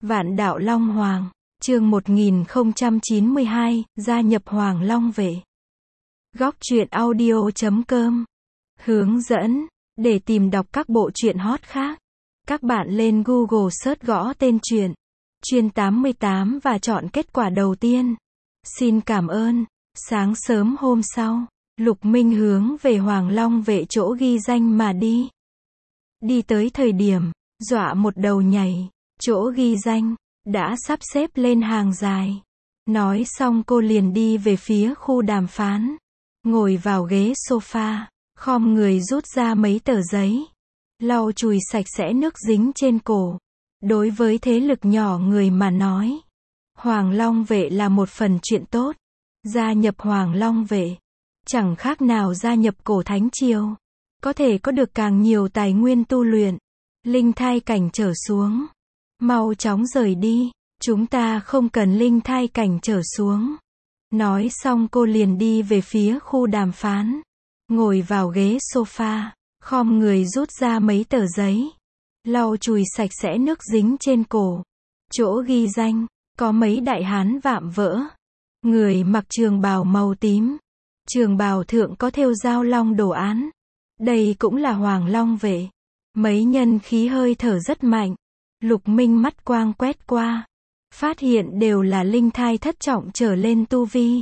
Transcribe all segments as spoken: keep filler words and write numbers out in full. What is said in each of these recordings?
Vạn đạo Long Hoàng, chương một nghìn không trăm chín mươi hai, gia nhập Hoàng Long Vệ. Góc truyện audio chấm com. Hướng dẫn, để tìm đọc các bộ truyện hot khác, các bạn lên Google search gõ tên truyện, Chuyên tám mươi tám và chọn kết quả đầu tiên. Xin cảm ơn. Sáng sớm hôm sau, Lục Minh hướng về Hoàng Long Vệ chỗ ghi danh mà đi. Đi tới thời điểm, dọa một đầu nhảy, chỗ ghi danh đã sắp xếp lên hàng dài. Nói xong cô liền đi về phía khu đàm phán, ngồi vào ghế sofa, khom người rút ra mấy tờ giấy, lau chùi sạch sẽ nước dính trên cổ. Đối với thế lực nhỏ người mà nói, Hoàng Long Vệ là một phần chuyện tốt. Gia nhập Hoàng Long Vệ, chẳng khác nào gia nhập cổ thánh triều, có thể có được càng nhiều tài nguyên tu luyện, linh thai cảnh trở xuống. Mau chóng rời đi, chúng ta không cần linh thai cảnh trở xuống. Nói xong cô liền đi về phía khu đàm phán, ngồi vào ghế sofa, khom người rút ra mấy tờ giấy, lau chùi sạch sẽ nước dính trên cổ. Chỗ ghi danh, có mấy đại hán vạm vỡ. Người mặc trường bào màu tím, trường bào thượng có thêu dao long đồ án. Đây cũng là Hoàng Long Vệ. Mấy nhân khí hơi thở rất mạnh. Lục Minh mắt quang quét qua, phát hiện đều là linh thai thất trọng trở lên tu vi.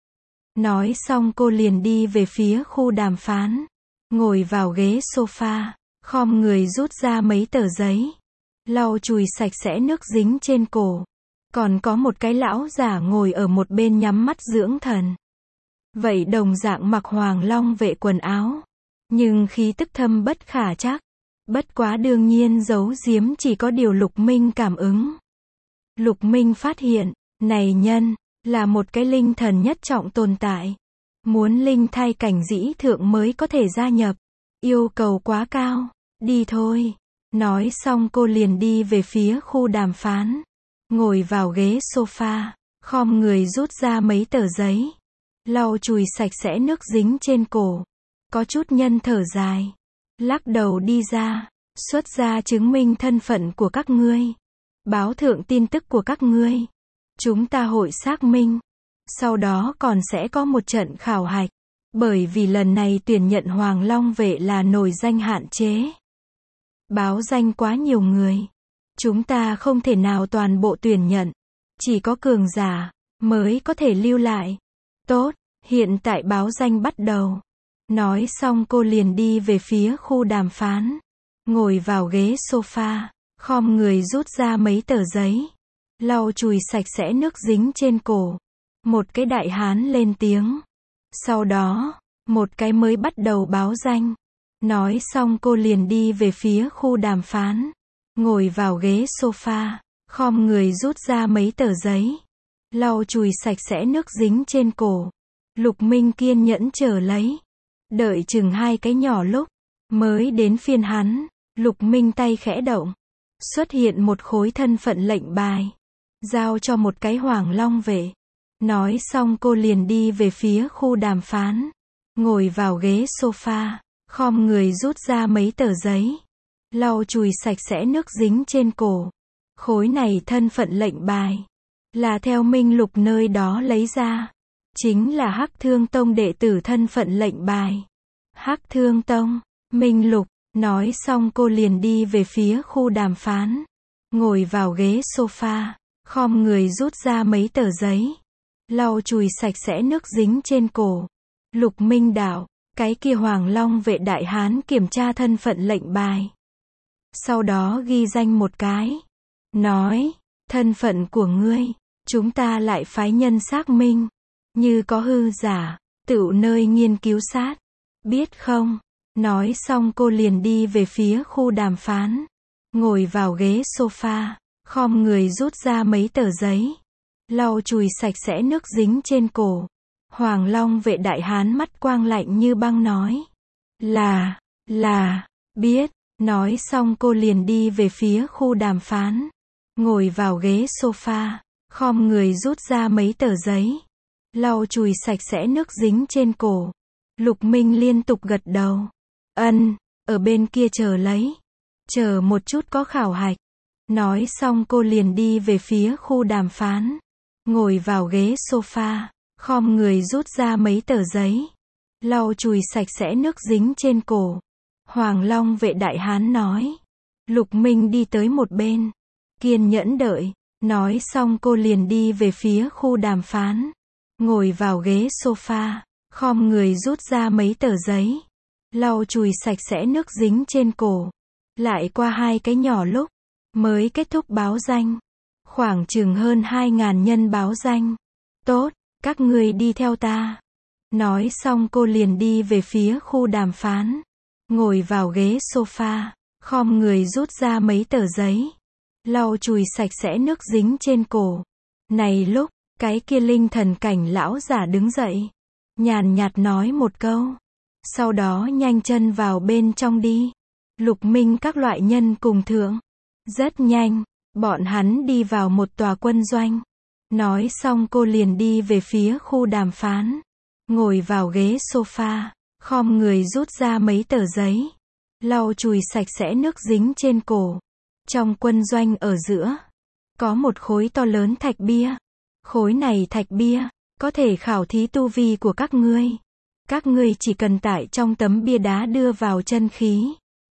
Nói xong cô liền đi về phía khu đàm phán, ngồi vào ghế sofa, khom người rút ra mấy tờ giấy, lau chùi sạch sẽ nước dính trên cổ. Còn có một cái lão giả ngồi ở một bên nhắm mắt dưỡng thần. Vậy đồng dạng mặc Hoàng Long Vệ quần áo, nhưng khí tức thâm bất khả trắc. Bất quá đương nhiên giấu giếm chỉ có điều Lục Minh cảm ứng. Lục Minh phát hiện, này nhân, là một cái linh thần nhất trọng tồn tại. Muốn linh thai cảnh dĩ thượng mới có thể gia nhập. Yêu cầu quá cao, đi thôi. Nói xong cô liền đi về phía khu đàm phán, ngồi vào ghế sofa, khom người rút ra mấy tờ giấy, lau chùi sạch sẽ nước dính trên cổ. Có chút nhân thở dài, lắc đầu đi ra, xuất ra chứng minh thân phận của các ngươi, báo thượng tin tức của các ngươi. Chúng ta hội xác minh, sau đó còn sẽ có một trận khảo hạch, bởi vì lần này tuyển nhận Hoàng Long Vệ là nổi danh hạn chế. Báo danh quá nhiều người, chúng ta không thể nào toàn bộ tuyển nhận, chỉ có cường giả mới có thể lưu lại. Tốt, hiện tại báo danh bắt đầu. Nói xong cô liền đi về phía khu đàm phán, ngồi vào ghế sofa, khom người rút ra mấy tờ giấy, lau chùi sạch sẽ nước dính trên cổ. Một cái đại hán lên tiếng. Sau đó, một cái mới bắt đầu báo danh. Nói xong cô liền đi về phía khu đàm phán, ngồi vào ghế sofa, khom người rút ra mấy tờ giấy, lau chùi sạch sẽ nước dính trên cổ. Lục Minh kiên nhẫn chờ lấy, đợi chừng hai cái nhỏ lúc, mới đến phiên hắn. Lục Minh tay khẽ động, xuất hiện một khối thân phận lệnh bài, giao cho một cái Hoàng Long Vệ. Nói xong cô liền đi về phía khu đàm phán, ngồi vào ghế sofa, khom người rút ra mấy tờ giấy, lau chùi sạch sẽ nước dính trên cổ. Khối này thân phận lệnh bài, là theo Minh Lục nơi đó lấy ra, chính là Hắc Thương Tông đệ tử thân phận lệnh bài. Hắc Thương Tông, Minh Lục. Nói xong cô liền đi về phía khu đàm phán, ngồi vào ghế sofa, khom người rút ra mấy tờ giấy, lau chùi sạch sẽ nước dính trên cổ. Lục Minh đạo, cái kia Hoàng Long Vệ đại hán kiểm tra thân phận lệnh bài, sau đó ghi danh một cái, nói, thân phận của ngươi, chúng ta lại phái nhân xác minh, như có hư giả, tựu nơi nghiên cứu sát, biết không? Nói xong cô liền đi về phía khu đàm phán, ngồi vào ghế sofa, khom người rút ra mấy tờ giấy, lau chùi sạch sẽ nước dính trên cổ. Hoàng Long Vệ đại hán mắt quang lạnh như băng nói, là, là, biết. Nói xong cô liền đi về phía khu đàm phán, ngồi vào ghế sofa, khom người rút ra mấy tờ giấy, lau chùi sạch sẽ nước dính trên cổ. Lục Minh liên tục gật đầu. Ân, ở bên kia chờ lấy. Chờ một chút có khảo hạch. Nói xong cô liền đi về phía khu đàm phán. Ngồi vào ghế sofa, khom người rút ra mấy tờ giấy. Lau chùi sạch sẽ nước dính trên cổ. Hoàng Long vệ đại hán nói. Lục Minh đi tới một bên. Kiên nhẫn đợi. Nói xong cô liền đi về phía khu đàm phán. Ngồi vào ghế sofa, khom người rút ra mấy tờ giấy. Lau chùi sạch sẽ nước dính trên cổ. Lại qua hai cái nhỏ lúc, mới kết thúc báo danh. Khoảng chừng hơn hai ngàn nhân báo danh. Tốt, các ngươi đi theo ta. Nói xong cô liền đi về phía khu đàm phán. Ngồi vào ghế sofa, khom người rút ra mấy tờ giấy. Lau chùi sạch sẽ nước dính trên cổ. Này lúc, cái kia linh thần cảnh lão giả đứng dậy. Nhàn nhạt nói một câu. Sau đó nhanh chân vào bên trong đi. Lục Minh các loại nhân cùng thượng. Rất nhanh, bọn hắn đi vào một tòa quân doanh. Nói xong cô liền đi về phía khu đàm phán. Ngồi vào ghế sofa, khom người rút ra mấy tờ giấy. Lau chùi sạch sẽ nước dính trên cổ. Trong quân doanh ở giữa, có một khối to lớn thạch bia. Khối này thạch bia, có thể khảo thí tu vi của các ngươi. Các ngươi chỉ cần tại trong tấm bia đá đưa vào chân khí.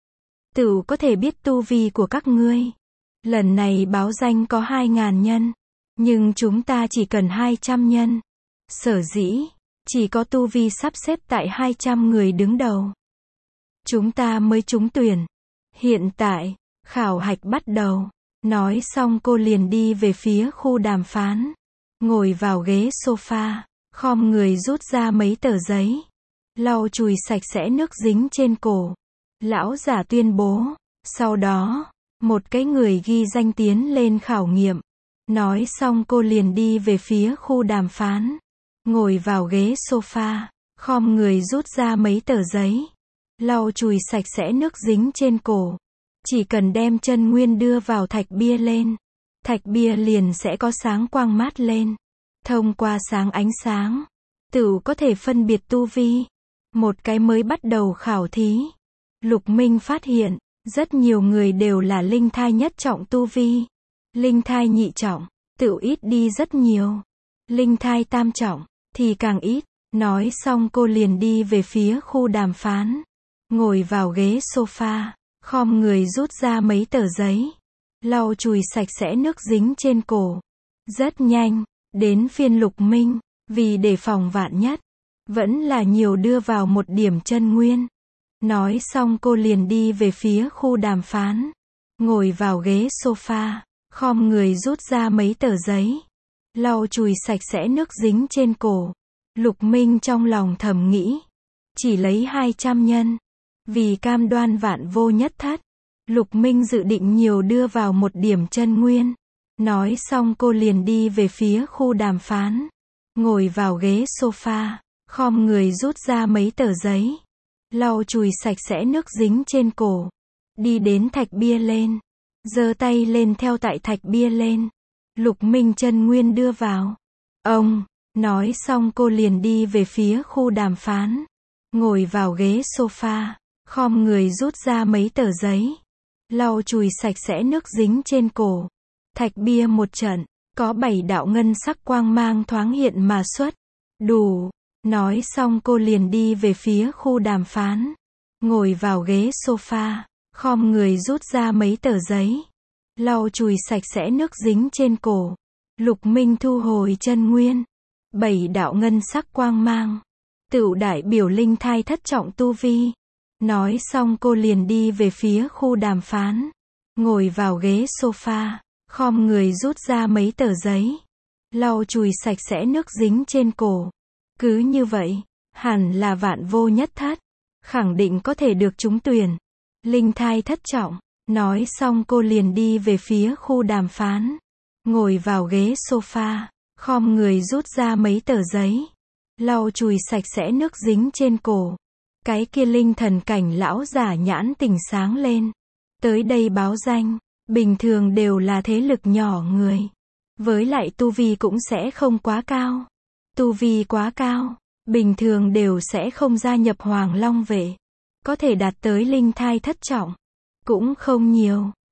Tự có thể biết tu vi của các ngươi. Lần này báo danh có hai ngàn nhân. Nhưng chúng ta chỉ cần hai trăm nhân. Sở dĩ, chỉ có tu vi sắp xếp tại hai trăm người đứng đầu. Chúng ta mới trúng tuyển. Hiện tại, khảo hạch bắt đầu. Nói xong cô liền đi về phía khu đàm phán. Ngồi vào ghế sofa, khom người rút ra mấy tờ giấy. Lau chùi sạch sẽ nước dính trên cổ. Lão giả tuyên bố. Sau đó, một cái người ghi danh tiến lên khảo nghiệm. Nói xong cô liền đi về phía khu đàm phán. Ngồi vào ghế sofa, khom người rút ra mấy tờ giấy. Lau chùi sạch sẽ nước dính trên cổ. Chỉ cần đem chân nguyên đưa vào thạch bia lên. Thạch bia liền sẽ có sáng quang mát lên. Thông qua sáng ánh sáng, tự có thể phân biệt tu vi. Một cái mới bắt đầu khảo thí. Lục Minh phát hiện, rất nhiều người đều là linh thai nhất trọng tu vi. Linh thai nhị trọng, tự ít đi rất nhiều. Linh thai tam trọng, thì càng ít. Nói xong cô liền đi về phía khu đàm phán. Ngồi vào ghế sofa, khom người rút ra mấy tờ giấy. Lau chùi sạch sẽ nước dính trên cổ. Rất nhanh, đến phiên Lục Minh, vì đề phòng vạn nhất, vẫn là nhiều đưa vào một điểm chân nguyên. Nói xong cô liền đi về phía khu đàm phán. Ngồi vào ghế sofa, khom người rút ra mấy tờ giấy. Lau chùi sạch sẽ nước dính trên cổ. Lục Minh trong lòng thầm nghĩ. Chỉ lấy hai trăm nhân. Vì cam đoan vạn vô nhất thất. Lục Minh dự định nhiều đưa vào một điểm chân nguyên. Nói xong cô liền đi về phía khu đàm phán. Ngồi vào ghế sofa, khom người rút ra mấy tờ giấy. Lau chùi sạch sẽ nước dính trên cổ. Đi đến thạch bia lên. Giơ tay lên theo tại thạch bia lên. Lục Minh chân nguyên đưa vào. Ông, nói xong cô liền đi về phía khu đàm phán. Ngồi vào ghế sofa, khom người rút ra mấy tờ giấy. Lau chùi sạch sẽ nước dính trên cổ. Thạch bia một trận, có bảy đạo ngân sắc quang mang thoáng hiện mà xuất. Đủ. Nói xong cô liền đi về phía khu đàm phán. Ngồi vào ghế sofa, khom người rút ra mấy tờ giấy. Lau chùi sạch sẽ nước dính trên cổ. Lục Minh thu hồi chân nguyên. Bảy đạo ngân sắc quang mang. Tựu đại biểu linh thai thất trọng tu vi. Nói xong cô liền đi về phía khu đàm phán. Ngồi vào ghế sofa, khom người rút ra mấy tờ giấy. Lau chùi sạch sẽ nước dính trên cổ. Cứ như vậy, hẳn là vạn vô nhất thất. Khẳng định có thể được trúng tuyển. Linh thai thất trọng. Nói xong cô liền đi về phía khu đàm phán. Ngồi vào ghế sofa, khom người rút ra mấy tờ giấy. Lau chùi sạch sẽ nước dính trên cổ. Cái kia linh thần cảnh lão giả nhãn tỉnh sáng lên. Tới đây báo danh, bình thường đều là thế lực nhỏ người. Với lại tu vi cũng sẽ không quá cao. Tu vi quá cao, bình thường đều sẽ không gia nhập Hoàng Long vệ. Có thể đạt tới linh thai thất trọng. Cũng không nhiều.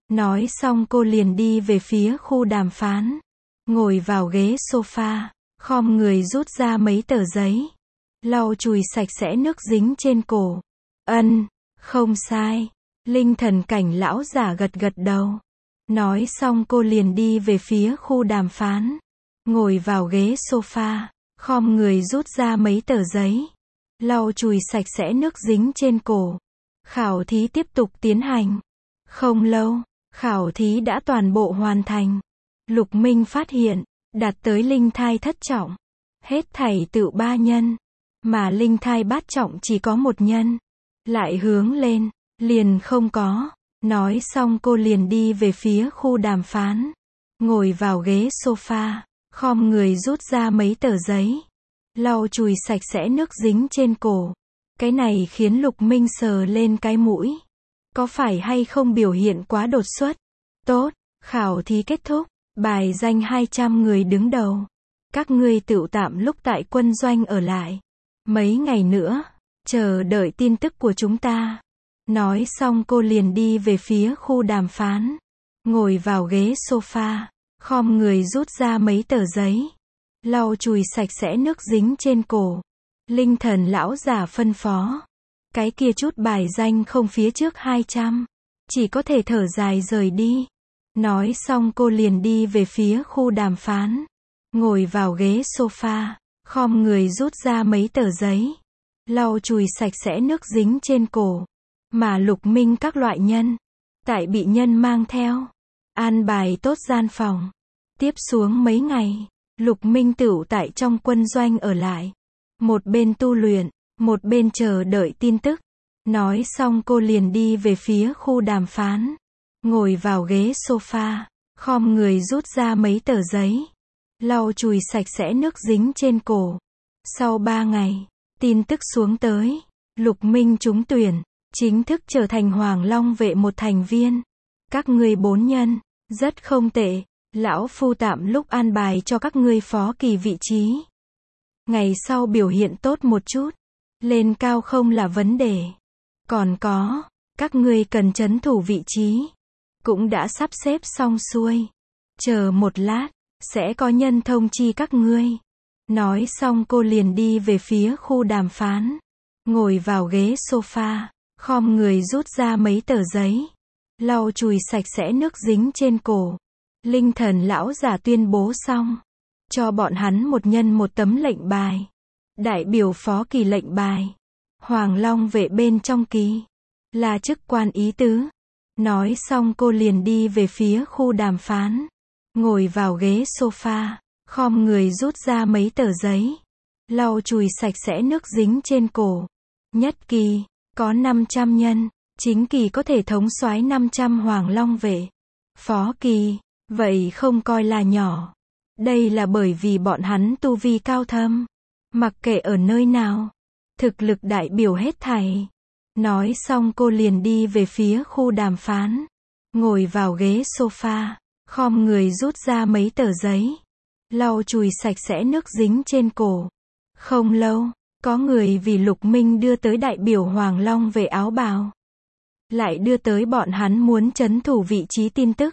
Nói xong cô liền đi về phía khu đàm phán. Ngồi vào ghế sofa, khom người rút ra mấy tờ giấy. Lau chùi sạch sẽ nước dính trên cổ. Ân, không sai. Linh thần cảnh lão giả gật gật đầu. Nói xong cô liền đi về phía khu đàm phán. Ngồi vào ghế sofa, khom người rút ra mấy tờ giấy. Lau chùi sạch sẽ nước dính trên cổ. Khảo thí tiếp tục tiến hành. Không lâu, khảo thí đã toàn bộ hoàn thành. Lục Minh phát hiện, đạt tới linh thai thất trọng. Hết thảy tự ba nhân. Mà linh thai bát trọng chỉ có một nhân. Lại hướng lên, liền không có. Nói xong cô liền đi về phía khu đàm phán. Ngồi vào ghế sofa, khom người rút ra mấy tờ giấy. Lau chùi sạch sẽ nước dính trên cổ. Cái này khiến Lục Minh sờ lên cái mũi. Có phải hay không biểu hiện quá đột xuất? Tốt, khảo thí kết thúc. Bài danh hai trăm người đứng đầu. Các ngươi tựu tạm lúc tại quân doanh ở lại. Mấy ngày nữa, chờ đợi tin tức của chúng ta. Nói xong cô liền đi về phía khu đàm phán. Ngồi vào ghế sofa, khom người rút ra mấy tờ giấy. Lau chùi sạch sẽ nước dính trên cổ. Linh thần lão giả phân phó. Cái kia chút bài danh không phía trước hai trăm. Chỉ có thể thở dài rời đi. Nói xong cô liền đi về phía khu đàm phán. Ngồi vào ghế sofa, khom người rút ra mấy tờ giấy. Lau chùi sạch sẽ nước dính trên cổ. Mà Lục Minh các loại nhân. Tại bị nhân mang theo. An bài tốt gian phòng. Tiếp xuống mấy ngày, Lục Minh tựu tại trong quân doanh ở lại. Một bên tu luyện, một bên chờ đợi tin tức. Nói xong cô liền đi về phía khu đàm phán. Ngồi vào ghế sofa, khom người rút ra mấy tờ giấy. Lau chùi sạch sẽ nước dính trên cổ. Sau ba ngày, tin tức xuống tới. Lục Minh trúng tuyển, chính thức trở thành Hoàng Long vệ một thành viên. Các ngươi bốn nhân, rất không tệ. Lão phu tạm lúc an bài cho các ngươi phó kỳ vị trí. Ngày sau biểu hiện tốt một chút. Lên cao không là vấn đề. Còn có, các ngươi cần trấn thủ vị trí. Cũng đã sắp xếp xong xuôi. Chờ một lát, sẽ có nhân thông chi các ngươi. Nói xong cô liền đi về phía khu đàm phán. Ngồi vào ghế sofa, khom người rút ra mấy tờ giấy. Lau chùi sạch sẽ nước dính trên cổ. Linh thần lão giả tuyên bố xong. Cho bọn hắn một nhân một tấm lệnh bài. Đại biểu phó kỳ lệnh bài. Hoàng Long vệ bên trong kỳ. Là chức quan ý tứ. Nói xong cô liền đi về phía khu đàm phán. Ngồi vào ghế sofa, khom người rút ra mấy tờ giấy. Lau chùi sạch sẽ nước dính trên cổ. Nhất kỳ, có năm trăm nhân. Chính kỳ có thể thống soái năm trăm Hoàng Long vệ. Phó kỳ, vậy không coi là nhỏ. Đây là bởi vì bọn hắn tu vi cao thâm. Mặc kệ ở nơi nào, thực lực đại biểu hết thảy. Nói xong cô liền đi về phía khu đàm phán. Ngồi vào ghế sofa, khom người rút ra mấy tờ giấy. Lau chùi sạch sẽ nước dính trên cổ. Không lâu, có người vì Lục Minh đưa tới đại biểu Hoàng Long về áo bào. Lại đưa tới bọn hắn muốn trấn thủ vị trí tin tức.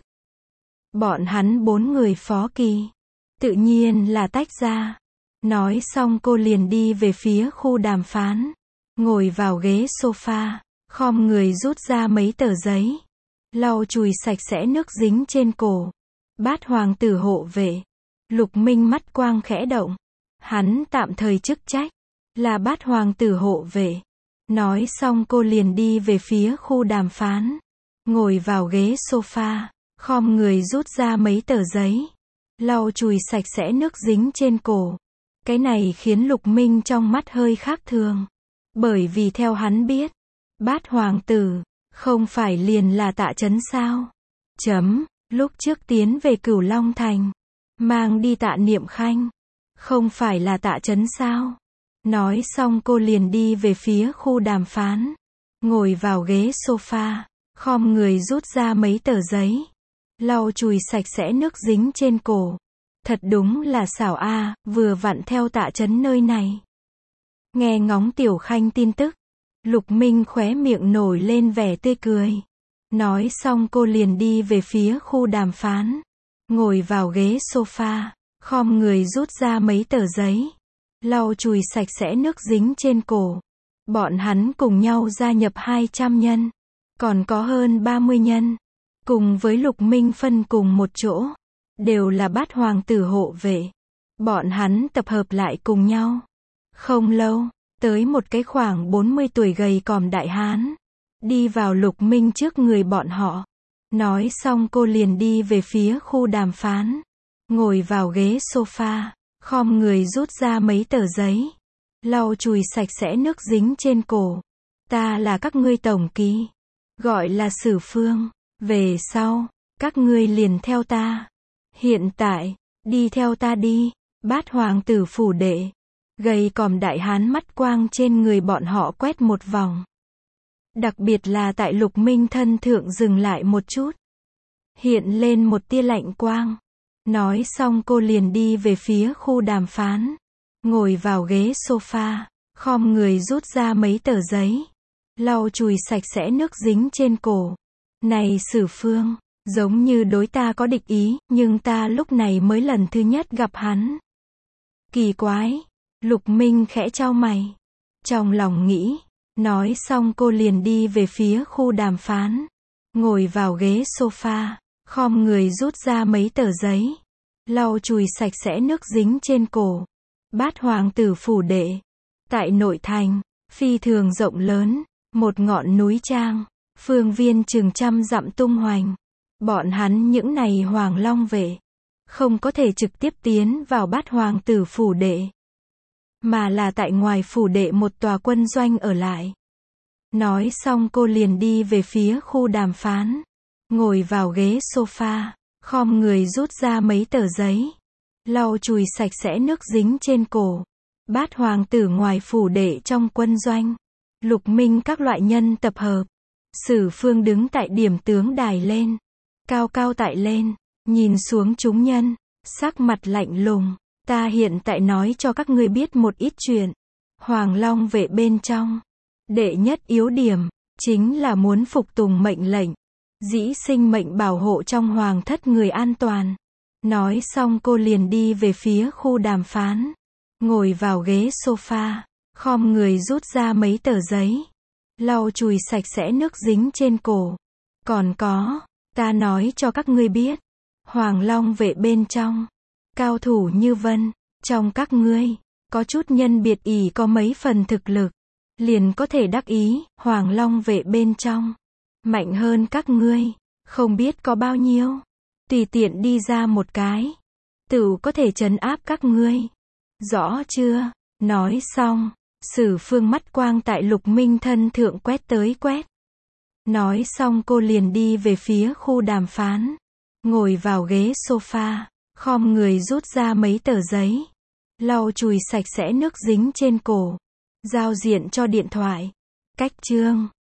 Bọn hắn bốn người phó kỳ. Tự nhiên là tách ra. Nói xong cô liền đi về phía khu đàm phán. Ngồi vào ghế sofa, khom người rút ra mấy tờ giấy. Lau chùi sạch sẽ nước dính trên cổ. Bát hoàng tử hộ vệ. Lục Minh mắt quang khẽ động. Hắn tạm thời chức trách là bát hoàng tử hộ vệ. Nói xong cô liền đi về phía khu đàm phán. Ngồi vào ghế sofa, khom người rút ra mấy tờ giấy. Lau chùi sạch sẽ nước dính trên cổ. Cái này khiến Lục Minh trong mắt hơi khác thường. Bởi vì theo hắn biết, bát hoàng tử, không phải liền là Tạ Chấn sao? Chấm, lúc trước tiến về Cửu Long Thành, mang đi Tạ Niệm Khanh, không phải là Tạ Chấn sao? Nói xong cô liền đi về phía khu đàm phán. Ngồi vào ghế sofa, khom người rút ra mấy tờ giấy. Lau chùi sạch sẽ nước dính trên cổ. Thật đúng là xảo a, vừa vặn theo Tạ Chấn nơi này. Nghe ngóng Tiểu Khanh tin tức, Lục Minh khóe miệng nổi lên vẻ tươi cười. Nói xong cô liền đi về phía khu đàm phán. Ngồi vào ghế sofa, khom người rút ra mấy tờ giấy. Lau chùi sạch sẽ nước dính trên cổ. Bọn hắn cùng nhau gia nhập hai trăm nhân. Còn có hơn ba mươi nhân. Cùng với Lục Minh phân cùng một chỗ. Đều là bát hoàng tử hộ vệ. Bọn hắn tập hợp lại cùng nhau. Không lâu, tới một cái khoảng bốn mươi tuổi gầy còm đại hán. Đi vào Lục Minh trước người bọn họ. Nói xong cô liền đi về phía khu đàm phán. Ngồi vào ghế sofa, khom người rút ra mấy tờ giấy. Lau chùi sạch sẽ nước dính trên cổ. Ta là các ngươi tổng ký. Gọi là Sử Phương. Về sau, các ngươi liền theo ta. Hiện tại, đi theo ta đi. Bát hoàng tử phủ đệ. Gầy còm đại hán mắt quang trên người bọn họ quét một vòng. Đặc biệt là tại Lục Minh thân thượng dừng lại một chút. Hiện lên một tia lạnh quang. Nói xong cô liền đi về phía khu đàm phán. Ngồi vào ghế sofa, khom người rút ra mấy tờ giấy. Lau chùi sạch sẽ nước dính trên cổ. Này Sử Phương, giống như đối ta có địch ý, nhưng ta lúc này mới lần thứ nhất gặp hắn. Kỳ quái. Lục Minh khẽ chau mày. Trong lòng nghĩ. Nói xong cô liền đi về phía khu đàm phán. Ngồi vào ghế sofa, khom người rút ra mấy tờ giấy. Lau chùi sạch sẽ nước dính trên cổ. Bát hoàng tử phủ đệ. Tại nội thành, phi thường rộng lớn, một ngọn núi trang, phương viên chừng trăm dặm tung hoành. Bọn hắn những này hoàng long vệ, không có thể trực tiếp tiến vào bát hoàng tử phủ đệ. Mà là tại ngoài phủ đệ một tòa quân doanh ở lại. Nói xong cô liền đi về phía khu đàm phán. Ngồi vào ghế sofa, khom người rút ra mấy tờ giấy. Lau chùi sạch sẽ nước dính trên cổ. Bát hoàng tử ngoài phủ đệ trong quân doanh. Lục Minh các loại nhân tập hợp. Sử Phương đứng tại điểm tướng đài lên. Cao cao tại lên, nhìn xuống chúng nhân. Sắc mặt lạnh lùng. Ta hiện tại nói cho các ngươi biết một ít chuyện. Hoàng long vệ bên trong. Đệ nhất yếu điểm, chính là muốn phục tùng mệnh lệnh. Dĩ sinh mệnh bảo hộ trong hoàng thất người an toàn. Nói xong cô liền đi về phía khu đàm phán. Ngồi vào ghế sofa, khom người rút ra mấy tờ giấy. Lau chùi sạch sẽ nước dính trên cổ. Còn có, ta nói cho các ngươi biết. Hoàng long vệ bên trong. Cao thủ như vân, trong các ngươi, có chút nhân biệt ỷ có mấy phần thực lực. Liền có thể đắc ý, hoàng long vệ bên trong. Mạnh hơn các ngươi, không biết có bao nhiêu. Tùy tiện đi ra một cái. Tửu có thể trấn áp các ngươi. Rõ chưa? Nói xong, Sử Phương mắt quang tại Lục Minh thân thượng quét tới quét. Nói xong cô liền đi về phía khu đàm phán. Ngồi vào ghế sofa, khom người rút ra mấy tờ giấy. Lau chùi sạch sẽ nước dính trên cổ. Giao diện cho điện thoại. Cách chương